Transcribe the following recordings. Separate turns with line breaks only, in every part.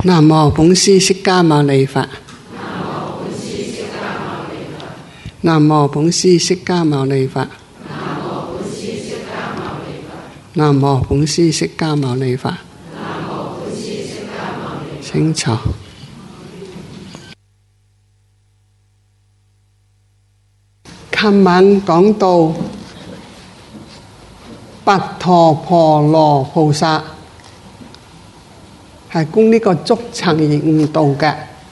南無本師釋迦牟尼佛。南無本師釋迦牟尼佛。南無本師釋迦牟尼佛。請坐。琴晚講到跋陀婆羅菩薩係供呢個竹層而悟道嘅。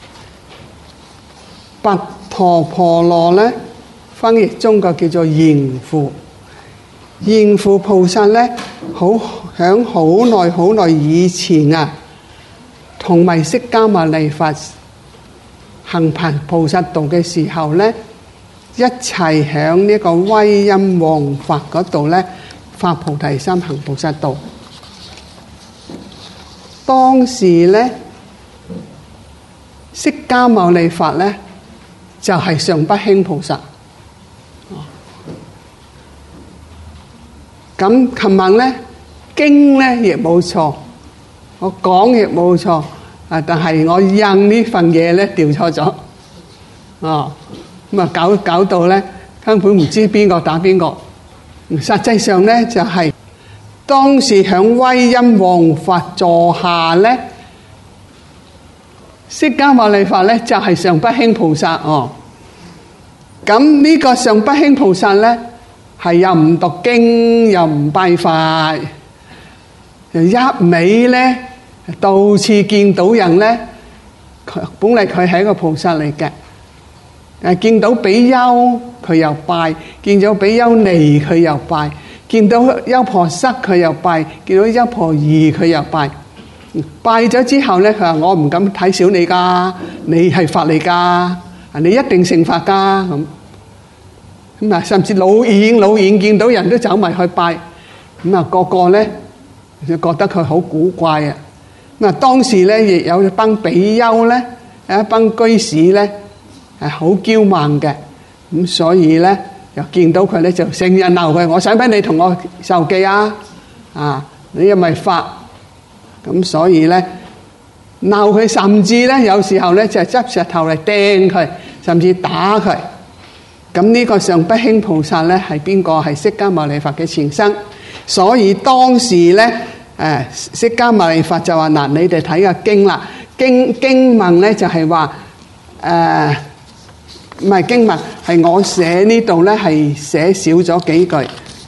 跋陀婆羅呢，翻譯中國叫做賢父。賢父菩薩呢，響好耐以前啊，同埋釋迦牟尼佛行菩薩道嘅時候呢，一齊響呢個威音王法嗰度呢，發菩提心行菩薩道。當時呢，釋迦牟尼佛呢，就係上不輕菩薩。咁琴晚呢，經呢亦冇錯，我講亦冇錯，但係我印呢份嘢呢調錯咗，咁啊搞到呢根本唔知邊個打邊個。實際上呢，就係當時響威音王法座下呢，釋迦牟尼佛呢就係上不輕菩薩哦。咁呢個上不輕菩薩呢，係又唔讀經又唔拜法，一味呢到處見到人呢，本嚟佢係一個菩薩嚟嘅，見到比丘佢又拜，見到比丘尼佢又拜，見到優婆塞佢又拜，見到優婆夷佢又拜。拜咗之後呢，佢話我唔敢睇小你噶，你係佛嚟噶，你一定成佛噶咁啊！甚至老遠見到人都走埋去拜，咁啊個個呢就覺得佢好古怪啊！咁啊當時呢亦有一班比丘呢，有一班居士呢係好驕慢嘅，咁所以呢又見到佢呢就成日鬧佢，我使唔使你同我受記啊？你又咪法？咁所以呢鬧佢，甚至呢有時候呢就執石頭嚟掟佢，甚至打佢。咁呢個上不輕菩薩呢係邊個？係釋迦牟尼佛嘅前身。所以當時呢釋迦牟尼佛就話嗱，你哋睇下經啦，經文呢就係話唔係經文，係我寫呢度呢係寫少咗幾句。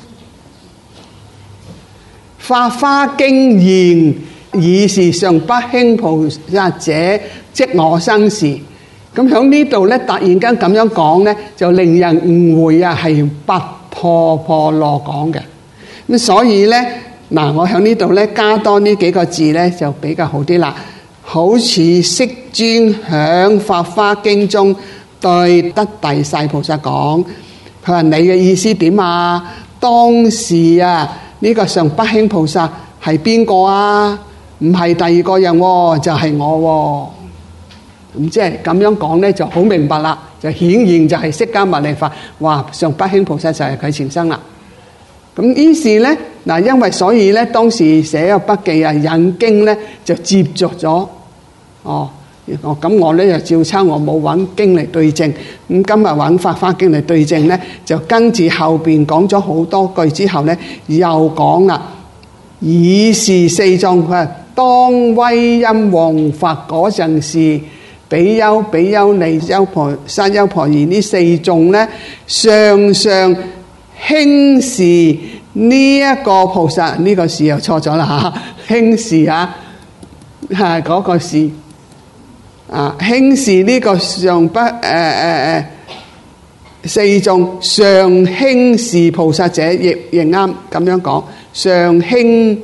法華經言，爾時上不輕菩薩者，即我生時。咁喺呢度咧，突然間咁樣講咧，就令人誤會啊，係跋陀婆羅講嘅。咁所以咧，嗱，我喺呢度咧加多呢幾個字咧，就比較好啲啦。好似釋尊響法華經中對得大勢菩薩講，佢話你嘅意思點啊？當時啊，呢個上不輕菩薩係邊個啊？唔係第二個人喎，就係我喎。咁即係咁樣講咧，就好明白啦，就顯然就係釋迦牟尼佛話上不輕菩薩就係佢前身啦。咁於是咧，嗱，因為所以咧，當時寫個筆記啊，引經咧就接續咗。咁我咧就照抄，我冇揾經嚟對證。咁今日揾法華經嚟對證咧，就跟住後邊講咗好多句之後咧，又講啦。爾時四眾，佢話當威音王法嗰陣時，比丘、比丘尼、優婆塞、優婆夷呢四眾呢，常常輕視呢一個菩薩，呢個事又錯咗啦嚇，輕視嗰個事輕視呢個上不四眾常輕視菩薩者，亦啱咁樣講，常輕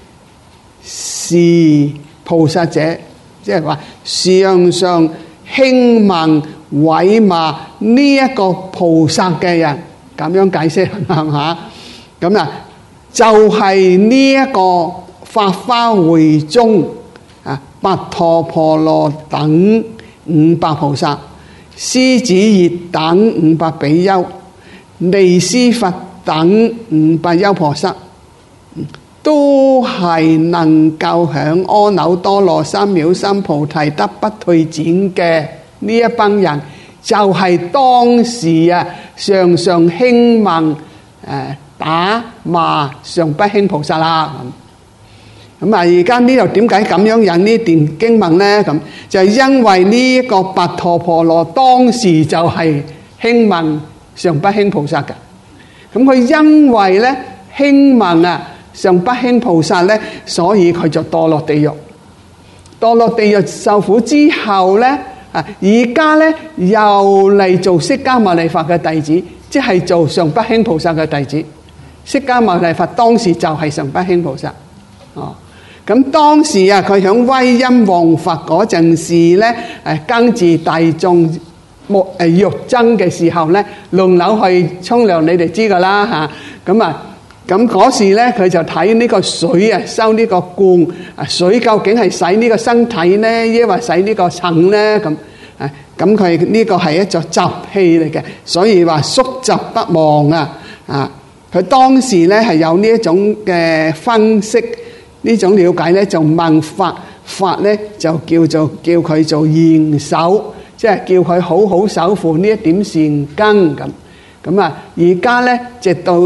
視菩薩者。即係話常常輕慢毀罵呢一個菩薩嘅人，咁樣解釋係嘛？咁啊，就係呢一個法華會中跋陀婆羅等500菩薩，獅子熱等500比丘，尼斯佛等500優婆塞， 都係能夠響阿耨多羅三藐三菩提得不退轉嘅呢一班人，就係當時常常興聞打罵上不輕菩薩啦。咁而家呢度點解咁樣引呢段經文呢？咁就係因為呢一個跋陀婆羅當時就係興聞上不輕菩薩嘅。咁佢因為咧興聞上不輕菩薩咧，所以佢就墮落地獄。墮落地獄受苦之後咧，而家咧又嚟做釋迦牟尼佛嘅弟子，即係做上不輕菩薩嘅弟子。釋迦牟尼佛當時就係上不輕菩薩。咁當時佢響威音王佛嗰陣時咧，跟住大眾欲僧嘅時候咧，輪流去沖涼，你哋知噶啦嚇。咁嗰時咧，佢就睇呢個水收呢個罐水究竟係洗呢個身體咧，抑或洗呢個塵咧？咁佢呢個係一座習氣嚟嘅，所以話宿習不忘佢當時咧係有呢一種嘅分析，呢種了解咧，就問法咧就叫佢做嚴守，即係叫佢好好守護呢一點善根咁。而家咧直到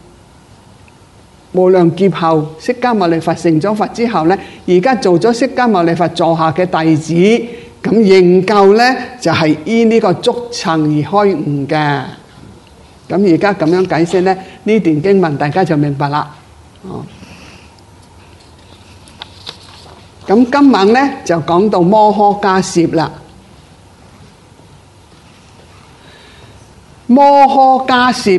無量劫後，釋迦牟尼佛成咗佛之後咧，而家做咗釋迦牟尼佛座下嘅弟子，咁仍舊咧就係依呢個足層而開悟嘅。咁而家咁樣解釋咧，呢段經文大家就明白啦。咁今晚咧就講到摩訶迦葉啦。摩訶迦葉，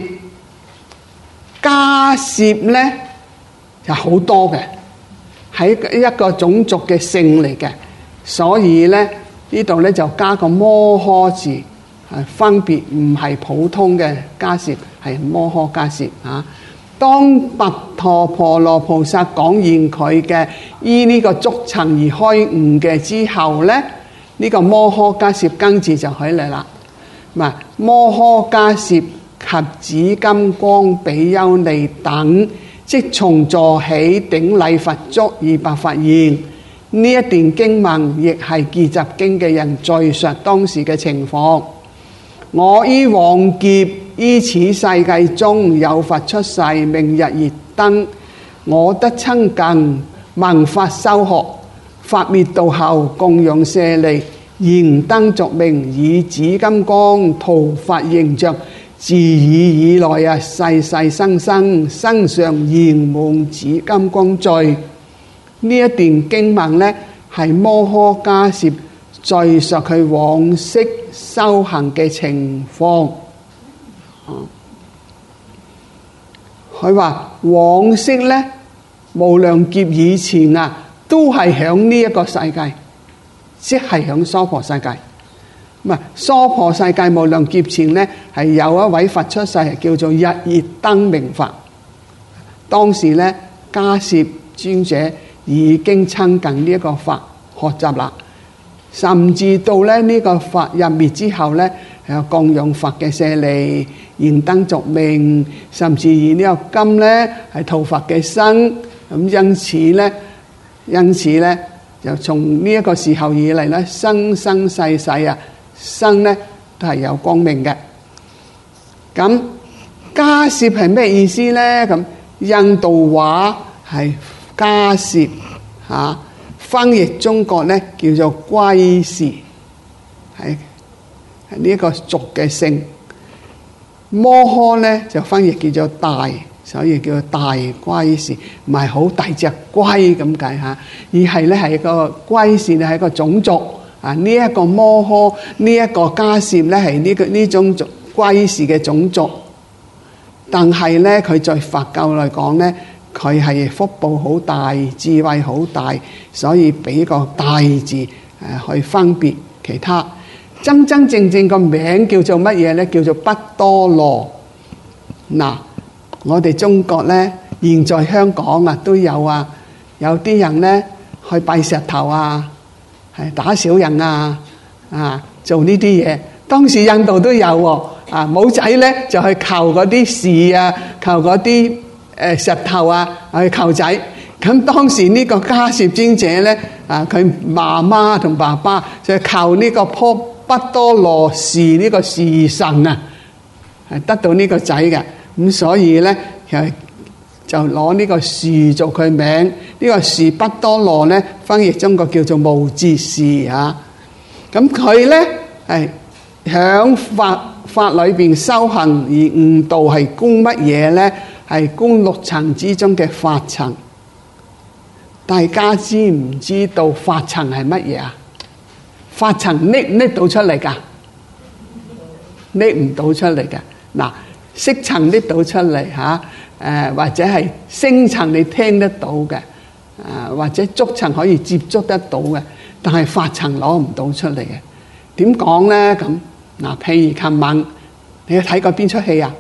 迦葉咧就好多嘅，係一個種族嘅姓嚟嘅，所以咧呢度咧就加個摩訶字，分別唔係普通嘅迦葉，係摩訶迦葉啊。當跋陀婆羅菩薩講完佢嘅依呢個足層而開悟嘅之後咧，呢個摩訶迦葉跟住就起嚟啦。摩訶迦葉及紫金剛比丘尼等，即從座起頂禮佛足以白發言。呢一段經文亦係結集經嘅人敘述當時嘅情況。我於往劫於此世界中有佛出世，名日月燈。我得親近聞法修學，法滅度後供養舍利，燃燈續明，以紫金剛塗法形象，自以來世世生生身上燃滿紫金剛罪。呢一段經文呢，係摩訶迦葉敘述佢往昔修行嘅情況。佢話往昔呢，無量劫以前都係響呢一個世界，即係響娑婆世界。娑婆世界無量劫前呢，係有一位佛出世，叫做日月燈明法。當時呢，迦葉尊者已經親近呢一個法學習啦，甚至到咧呢個法入滅之後呢，有供養佛嘅舍利，燃燈續明，甚至以呢個金呢係塗佛嘅身。咁因此呢，就從呢一個時候以嚟呢，生生世世生呢都係有光明嘅。咁迦葉係咩意思呢？咁印度話係迦葉翻譯中國呢叫做龜氏，係呢一個族嘅姓。摩訶呢就翻譯叫做大，所以叫做大龜氏，唔係好大隻龜咁解嚇，而係呢係一個龜氏呢係一個種族。呢一個摩訶呢一個迦葉呢係呢種龜氏嘅種族，但係呢佢在佛教嚟講呢，佢係福報好大，智慧好大，所以俾個大字去分別其他。真真正正個名叫做乜嘢呢？叫做不多羅。我哋中國呢，現在香港都有有啲人呢去拜石頭係打小人做呢啲嘢。當時印度都有喎，冇仔呢就去求嗰啲士求嗰啲石頭去求仔， 咁當時呢個迦葉尊者咧，佢媽媽同爸爸就靠呢個不多羅士呢個士神啊，係得到呢個仔嘅。咁所以咧就攞呢個士做佢名。呢個士不多羅咧，翻譯中國叫做無節士啊。咁佢咧係響法裏邊修行而悟道，係供乜嘢咧？係供六層之中嘅法層。大家知唔知道法層係乜嘢啊？法層拎到出嚟㗎？拎唔到出嚟㗎。嗱，色層拎到出嚟嚇，或者係聲層你聽得到嘅，或者觸層可以接觸得到嘅，但係法層攞唔到出嚟嘅。點講咧？咁嗱，譬如琴晚你睇過邊出戲啊？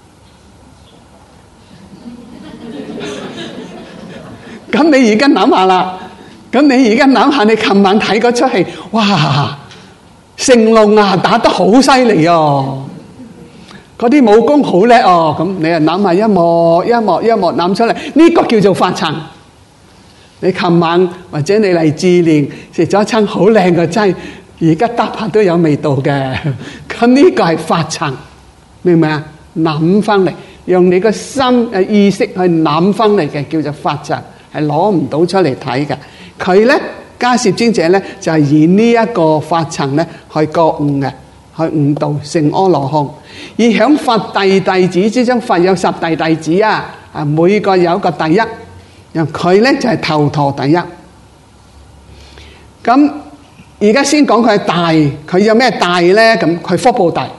咁你而家諗下啦，你琴晚睇嗰出戲，哇！成龍啊，打得好犀利哦，嗰啲武功好叻哦。咁你啊諗下一幕諗出嚟，呢個叫做法層。你琴晚或者你嚟治療食咗一餐好靚嘅劑，而家得拍都有味道嘅。咁呢個係法層，明唔明啊？諗翻嚟，用你個心意識去諗翻嚟嘅，叫做法層。係攞唔到出嚟睇嘅。佢咧迦葉尊者咧就係以呢一個法層咧去覺悟嘅，去悟道成阿羅漢。而響佛弟子之中，佛有10大弟子啊，每個有一個第一。然後佢咧就係頭陀第一。咁而家先講佢係大，佢有咩大咧？咁佢福報大。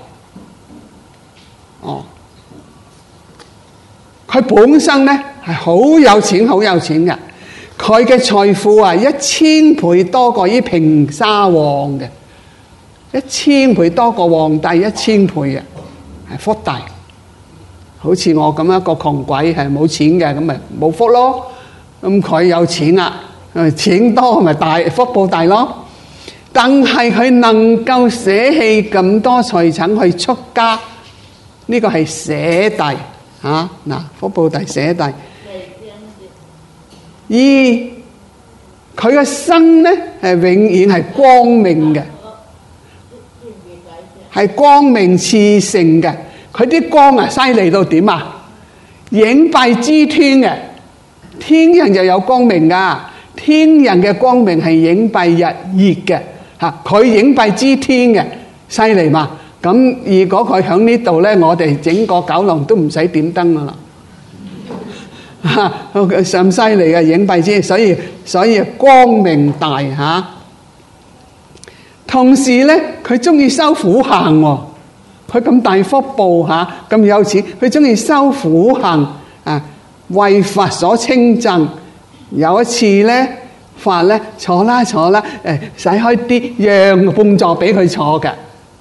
佢本身咧係好有錢嘅，佢嘅財富啊1000倍多過於平沙王嘅，1000倍多過皇帝1000倍啊，係福大。好似我咁一個窮鬼係冇錢嘅，咁咪冇福咯。咁佢有錢啊，錢多咪大，福報大咯。但係佢能夠捨棄咁多財產去出家，呢個係捨大。嗱，福報大捨大。而佢嘅身咧係永遠係光明嘅，係光明熾盛嘅。佢啲光啊犀利到點啊？影蔽之天嘅，天人就有光明噶，天人嘅光明係影蔽日月嘅嚇，佢影蔽之天嘅，犀利嘛？咁如果佢喺呢度咧，我哋整個九龍都唔使點燈噶啦，咁犀利嘅影蔽之，所以光明大嚇。同時咧，佢中意修苦行喎，佢咁大福報嚇，咁有錢，佢中意修苦行啊，為佛所稱讚。有一次咧，佛咧坐啦，使開啲讓半座俾佢坐嘅。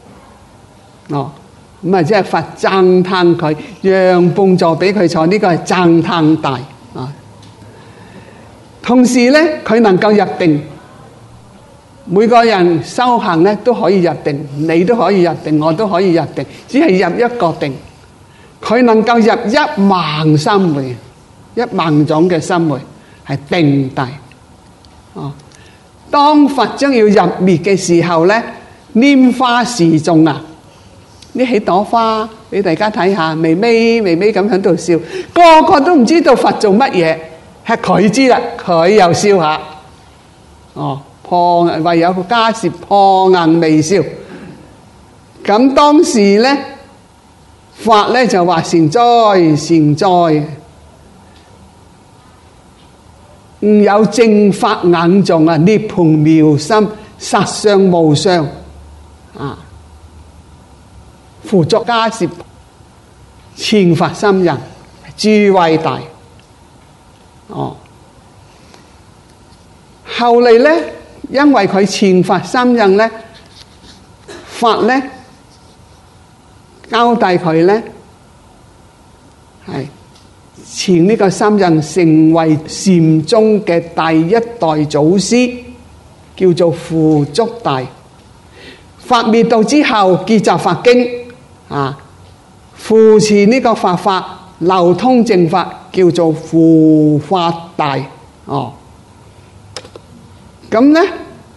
咁啊，即係佛讚歎佢，讓半座俾佢坐，呢個係讚歎大啊。同時咧，佢能夠入定，每個人修行咧都可以入定，你都可以入定，我都可以入定，只係入一個定。佢能夠入1萬心會，1萬種嘅心會係定大。當佛將要入滅嘅時候咧，拈花示眾啊！呢起朵花俾大家睇下，微微咁喺度笑，個個都唔知道佛做乜嘢，係佢知啦，佢又笑下。唯有個迦葉破顏微笑。咁當時咧，佛咧就話善哉，有正法眼眾啊，涅槃妙心，實相無相啊！輔助迦葉前發心人，智慧大。後嚟咧，因為佢前發心人咧，佛咧交代佢咧係前呢個心人成為禪宗嘅第一代祖師，叫做付囑大。佛滅度之後，結集法經。扶持呢個佛法流通正法，叫做付法大咁咧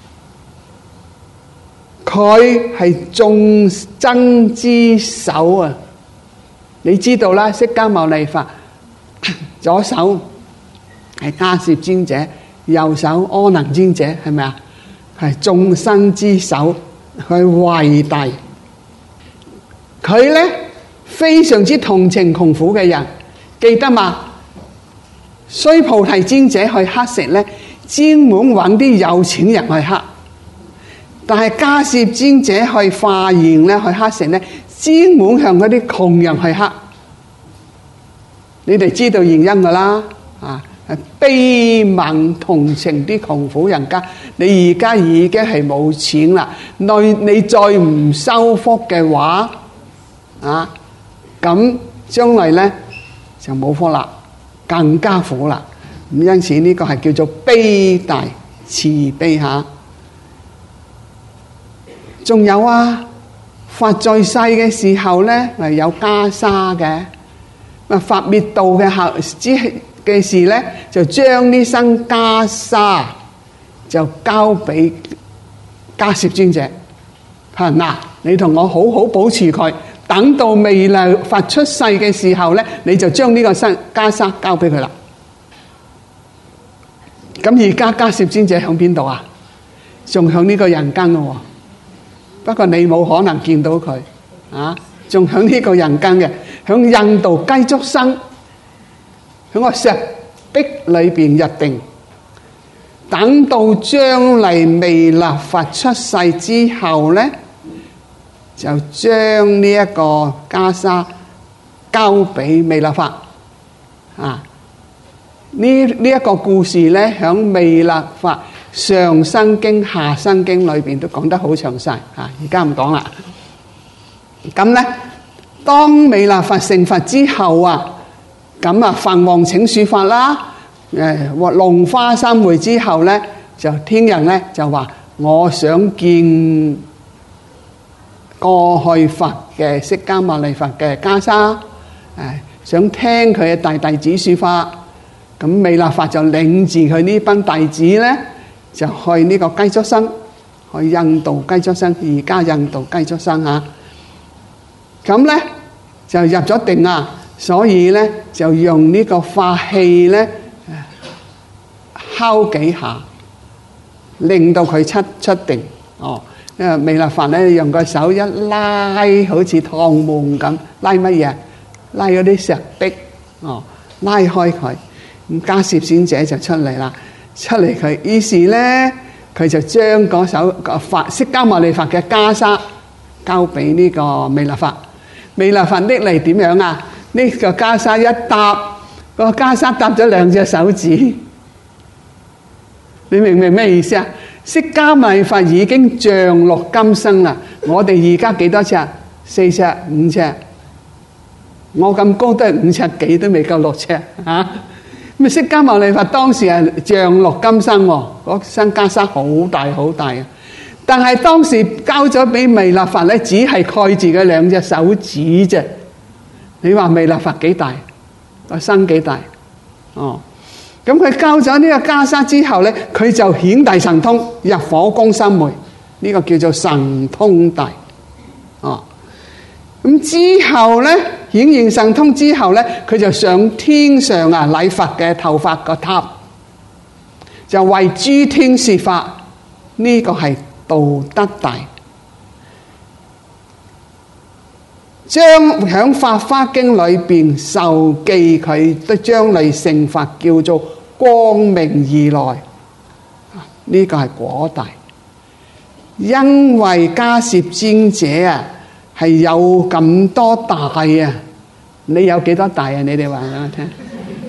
佢係眾僧之首啊！你知道啦，釋迦牟尼佛左手係迦葉尊者，右手阿難尊者，係咪啊？係眾生之首，佢偉大。佢咧非常之同情窮苦嘅人，記得嘛？須菩提尊者去乞食咧，專門揾啲有錢人去乞；但係迦葉尊者去化緣咧，去乞食咧，專門向嗰啲窮人去乞。你哋知道原因噶啦，悲憫同情啲窮苦人家。你而家已經係冇錢啦，你再唔修福嘅話，咁將來咧就冇福啦，更加苦啦。咁因此呢個係叫做悲大慈悲下。仲有啊，佛在世嘅時候咧，咪有袈裟嘅。佛滅度嘅事咧，就將呢身袈裟就交俾迦葉尊者。嗱，你同我好好保持佢，等到彌勒佛出世嘅時候咧，你就將呢個身袈裟交俾佢啦。咁而家迦葉尊者響邊度啊？仲響呢個人間咯。不過你冇可能見到佢仲響呢個人間嘅，響印度雞足生，響個石壁裏邊入定，等到將嚟彌勒佛出世之後咧，就將呢一個袈裟交俾彌勒佛。呢一個故事咧，響彌勒佛上生經、下生經裏邊都講得好詳細。而家唔講啦。咁咧，當彌勒佛成佛之後咁梵王請說法啦。龍華三會之後咧，就天人咧就話：我想見過去佛嘅釋迦牟尼佛嘅袈裟，想聽佢嘅大弟子說法。咁彌勒佛就領住佢呢班弟子咧，就去呢個雞足生，去印度雞足生，而家印度雞足生咁咧就入咗定所以咧就用呢個法器咧敲幾下，令到佢出定。因為彌勒佛咧用個手一拉，好似趟門咁，拉乜嘢？拉嗰啲石壁，拉開佢。咁迦葉尊者就出嚟啦，於是咧佢就將嗰首佛釋迦牟尼佛嘅袈裟交俾呢個彌勒佛。彌勒佛拎嚟點樣呢個袈裟一搭，個袈裟搭咗兩隻手指，你明唔明咩意思啊？釋迦牟尼佛已經像落金身啦，我哋而家幾多尺？4尺、5尺，我咁高都係5尺幾，都未夠6尺咁釋迦牟尼佛當時係像落金身嗰身袈裟好大好大但係當時交咗俾彌勒佛咧，只係蓋住佢兩隻手指啫。你話彌勒佛幾大？個身幾大？咁佢交咗呢個袈裟之後咧，佢就顯大神通，入火光三昧，呢個叫做神通大。咁之後咧，顯現神通之後咧，佢就上天上禮佛嘅頭髮個塔，就為諸天說法。呢個係道德大，將響《法華經》裏邊受記佢都將來成佛，叫做光明如來。呢個係果大，因為迦葉尊者係有咁多大你有幾多大你哋話俾我聽。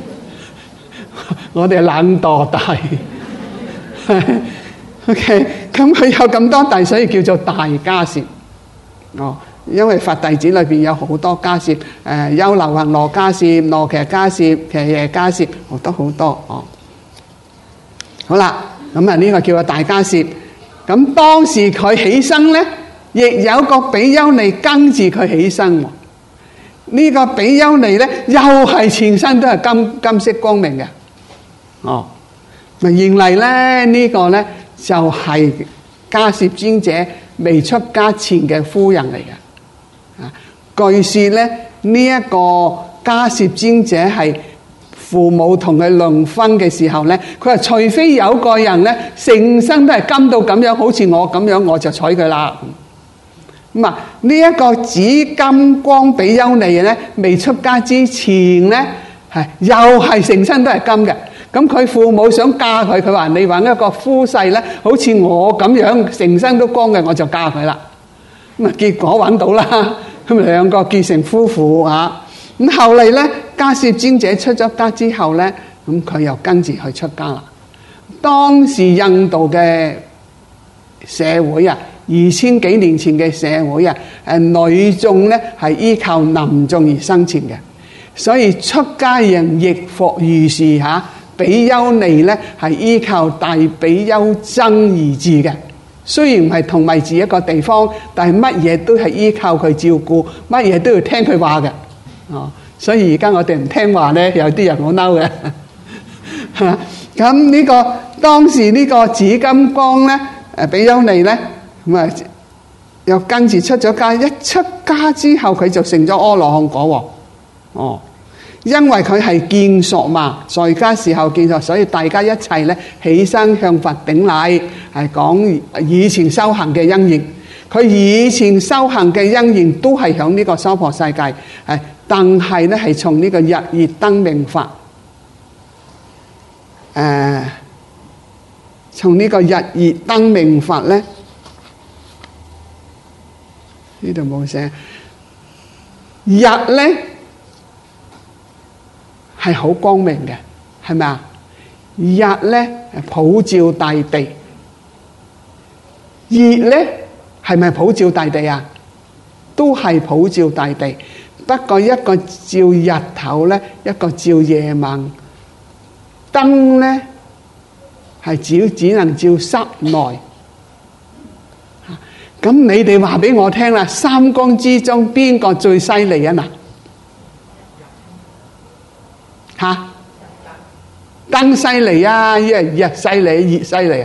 我哋懶惰大。OK， 咁佢有咁多大，所以叫做大迦葉。因為佛弟子裏邊有好多迦葉，優樓行羅迦葉、羅騎迦葉、騎耶迦葉，好多好多。好啦，咁呢個叫做大迦葉。咁當時佢起身咧，亦有個比丘尼跟住佢起身。呢個比丘尼咧，又係全身都係金色光明嘅。 咪認嚟咧，呢個咧就係迦葉尊者未出家前嘅夫人嚟嘅。啊，據說咧呢一個迦葉尊者係父母同佢論婚嘅時候咧，佢話除非有個人咧成身都係金到咁樣，好似我咁樣，我就娶佢啦。咁啊，呢一個紫金光比丘尼咧，未出家之前咧，又係成身都係金嘅。咁佢父母想嫁佢，佢話你揾一個夫婿咧，好似我咁樣成身都光嘅，我就嫁佢啦。咁啊，結果揾到啦，咁兩個結成夫婦啊。咁後嚟咧，迦葉尊者出咗家之後咧，咁佢又跟住去出家啦。當時印度嘅社會啊，2000幾年前嘅社會啊，女眾咧係依靠男眾而生存嘅，所以出家人亦復如是嚇。比丘尼咧係依靠大比丘僧而治嘅，雖然唔係同埋住一個地方，但係乜嘢都係依靠佢照顧，乜嘢都要聽佢話嘅。哦，所以而家我哋唔聽話咧，有啲人好嬲嘅。咁呢個當時呢個紫金光咧，比丘尼咧，咁啊又跟住出咗家，一出家之後佢就成咗阿羅漢果喎。哦。因為佢係見索嘛，在家時候見索，所以大家一齊咧起身向佛頂禮，係講以前修行嘅因緣。佢以前修行嘅因緣都係響呢個娑婆世界，但係咧係從呢個日月燈明法，從呢個日月燈明法咧，呢度冇寫日咧。係好光明嘅，係咪啊？日咧普照大地，月咧係咪普照大地啊？都係普照大地，不過一個照日頭咧，一個照夜晚。燈咧係只能照室內。咁你哋話俾我聽啦，三光之中邊個最犀利啊？嗱？吓，燈犀利啊，日犀利，月犀利啊！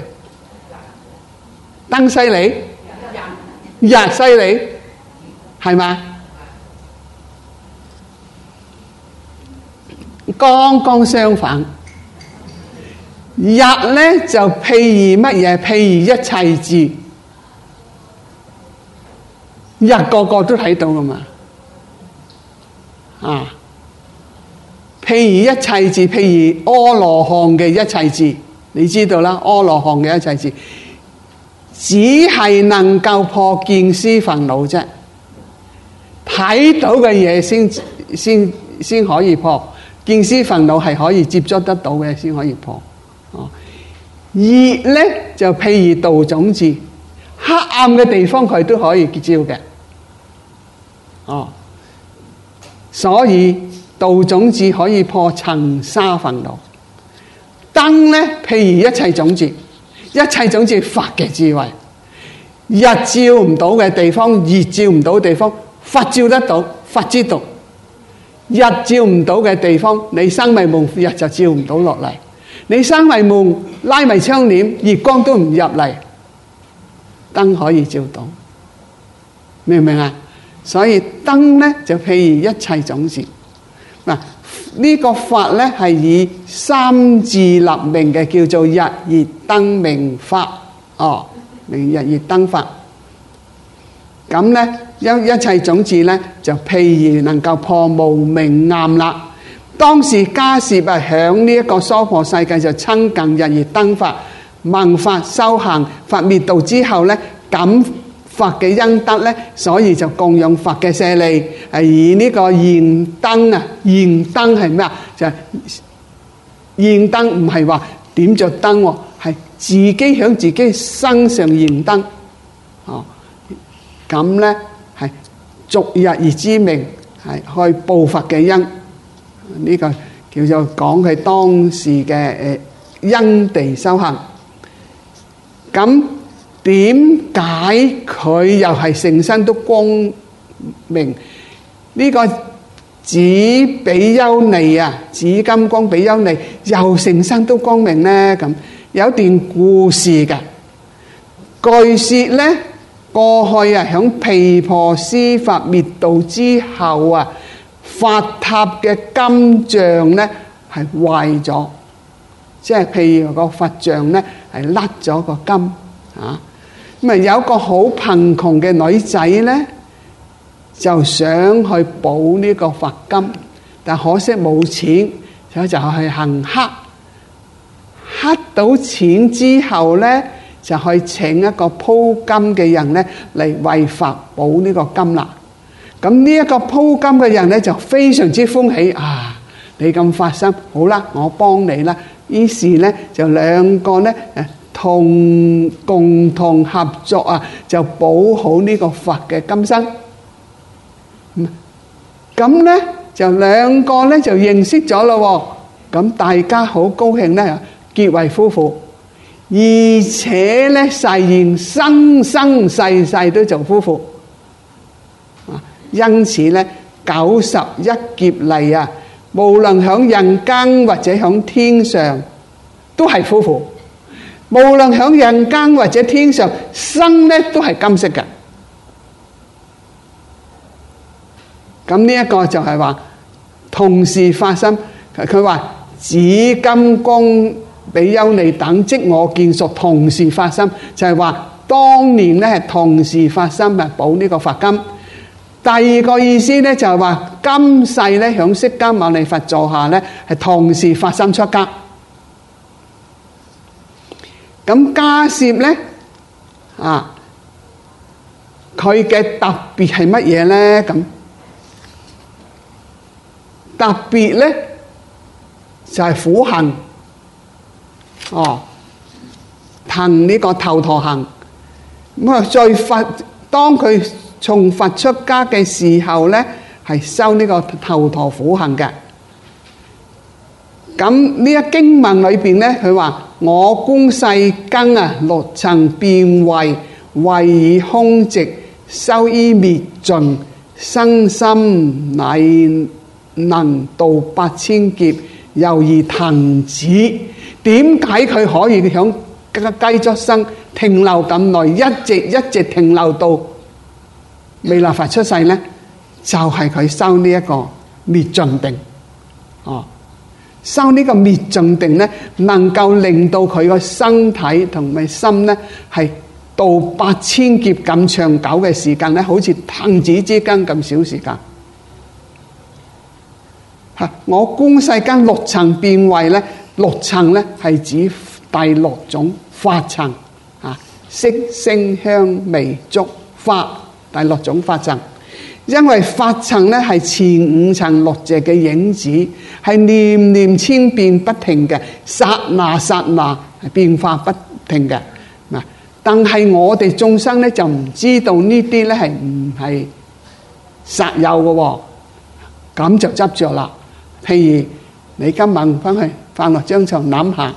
燈犀利，日犀利，係嘛？剛剛相反，日咧就譬如乜嘢？譬如一切智，日個個都睇到噶嘛，啊！譬如一切智，譬如阿羅漢嘅一切智，你知道啦，阿羅漢嘅一切智，只係能夠破見思煩惱啫，睇到嘅嘢先可以破，見思煩惱係可以接觸得到嘅先可以破。哦，熱咧就譬如道種智，黑暗嘅地方佢都可以照嘅。哦，所以道種智可以破塵沙煩惱。燈咧，譬如一切種智，一切種智佛嘅智慧。日照唔到嘅地方，熱照唔到嘅地方，佛照得到，佛知道。日照唔到嘅地方，你生迷夢，日就照唔到落嚟。你生迷夢，拉埋窗簾，月光都唔入嚟，燈可以照到，明唔明啊？所以燈咧就譬如一切種智。嗱，呢個法咧係以三字立名嘅，叫做日月燈明法。哦，明日月燈法。咁咧一切種智咧就譬如能夠破無明暗啦。當時迦葉啊響呢一個娑婆世界就親近日月燈法，聞法修行，佛滅度之後咧感佛嘅恩德咧，所以就供養佛嘅舍利。而呢個燃燈啊，燃燈係咩啊？就係燃燈唔係話點着燈喎，係自己響自己身上燃燈。哦，咁咧係續日月之名，係去報佛嘅恩。呢個叫做講佢當時嘅因地修行。咁點解佢又係成身都光明？呢個子比丘尼啊，紫金光比丘尼又成身都光明呢？咁有段故事嘅。據說呢，過去啊，響毗婆尸佛滅度之後啊，佛塔嘅金像呢係壞咗，即係譬如個佛像呢係甩咗個金啊。咁啊，有個好貧窮嘅女仔呢，就想去補呢個佛金，但可惜冇錢，所以就去行乞。乞到錢之後呢，就去請一個鋪金嘅人呢嚟為佛補呢個金啦。咁呢一個鋪金嘅人呢，就非常之歡喜啊！你咁發心，好啦，我幫你啦。於是呢，就兩個呢共同合作啊，就補好呢個佛嘅金身。咁呢就兩個呢就認識咗咯。咁大家好高興呢，結為夫婦，而且呢誓言生生世世都做夫婦。因此呢91劫嚟啊，無論響人間或者響天上都係夫婦。無論響人間或者天上生呢都係金色嘅。咁呢一個就係話同時發心。佢話紫金光比丘尼等即我見屬同時發心，就係話當年呢係同時發心啊，補呢個佛金。第二個意思呢就係話今世呢響釋迦牟尼佛座下呢係同時發心出家。咁迦葉呢啊，佢嘅特別係乜嘢呢？咁特別呢就係苦行行呢個頭陀行。咁啊，在佛當佢從佛出家嘅時候呢，係修呢個頭陀苦行嘅。咁呢一經文裏邊呢，佢話我觀世間啊六塵變慧，慧以空寂，修於滅盡，身心乃能度8000劫，猶如藤子。點解佢可以響雞足生停留咁耐，一直停留到彌勒佛出世呢？就係佢修呢一個滅盡定。修呢個滅盡定呢，能夠令到佢個身體同埋心呢係度8000劫咁長久嘅時間呢，好似藤子之間咁少時間。我觀世間六塵變慧呢，六塵呢係指第六種法塵色聲香味觸法，第六種法塵。因為法塵呢係前5層六謝嘅影子，係念念千變不停嘅，剎那剎那係變化不停嘅。但係我哋眾生呢就唔知道呢啲呢係唔係實有嘅，咁就執着啦。譬如你今晚翻去瞓落張床諗下，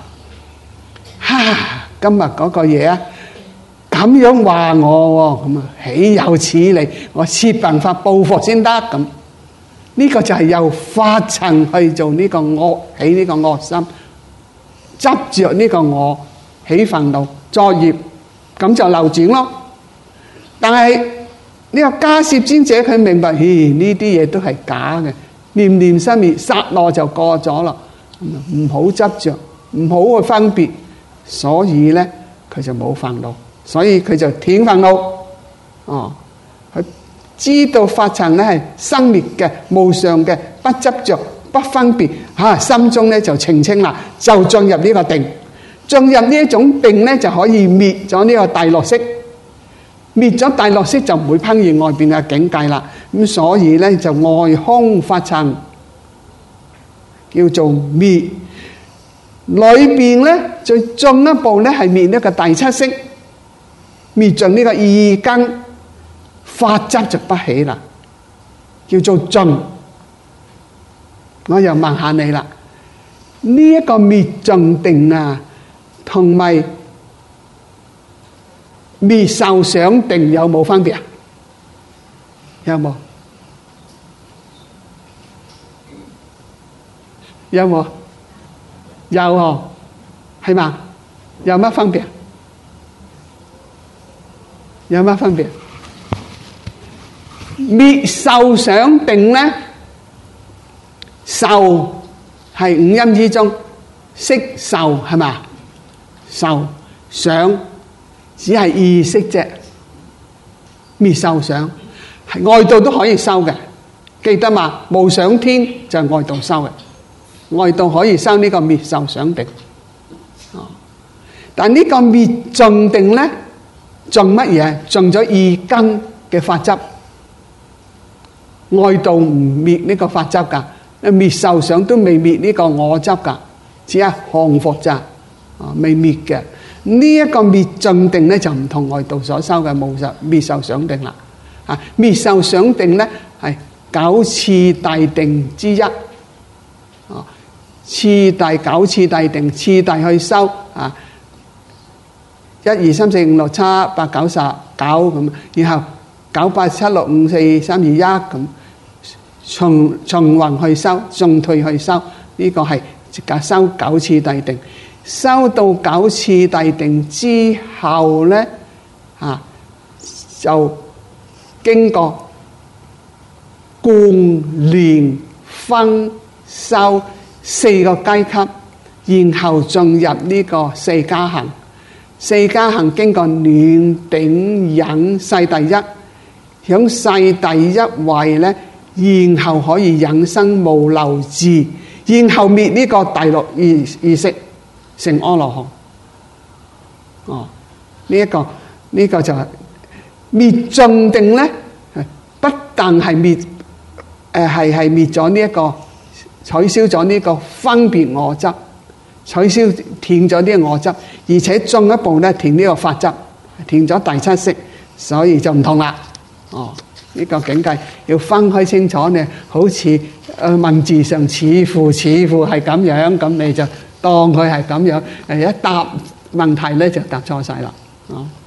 今日嗰個嘢啊咁樣話我喎，咁啊豈有此理！我設辦法報復先得。咁呢個就係由法塵去做呢個惡，起呢個惡心，執着呢個我起憤怒作業，咁就流轉咯。但係呢個迦葉尊者佢明白，呢啲嘢都係假嘅，念念生滅，剎那就過咗啦，唔好執着，唔好去分別，所以咧佢就冇憤怒。所以佢就斷憤怒，佢知道法塵咧係生滅嘅、無常嘅、不執着、不分別，心中咧就澄清啦，就進入呢個定，進入呢一種定咧就可以滅咗呢個第六識，滅咗第六識就唔會攀緣外邊嘅境界啦。咁所以咧就外空法塵叫做滅，裏邊咧最進一步咧係滅呢個第七識。滅盡呢個意根，法執就不起啦，叫做盡。我又問下你啦，呢一個滅盡定啊，同埋滅受想定有冇分別啊？有冇？ 有冇？有喎，係嘛？有乜分別？有乜分別？滅受想定咧，受係五陰之中，色受係嘛？受想只係意識啫，滅受想係外道都可以收嘅，記得嘛？無想天就係外道收嘅，外道可以收呢個滅受想定。但呢個滅盡定咧，盡乜嘢？盡咗二根嘅法執。外道唔滅呢個法執噶，滅受想都未滅呢個我執噶，只係降伏咋，未滅嘅。呢一個滅盡定咧就唔同外道所收嘅無受滅受想定啦。啊，滅受想定咧係九次大定之一。次第九次大定，次第去收啊，1 2 3 4 5 6 7 8 9 10 9咁，然後9 8 7 6 5 4 3 2 1咁，循環去收，進退去收，呢個係收九次大定。收到九次大定之後咧，就經過觀練分修4個階級，然後進入呢個四加行。四加行經過暖頂忍世第一，響世第一位咧，然後可以引生無漏智，然後滅呢個第六意識，成阿羅漢。呢個就係滅盡定咧，不但係滅係滅咗呢一個，取消咗呢個分別我執，取消斷咗呢個我執，而且進一步咧斷呢個法執，斷咗第七識，所以就唔同啦。呢個境界要分開清楚呢，好似文字上似乎係咁樣，咁你就當佢係咁樣，一答問題咧就答錯晒啦。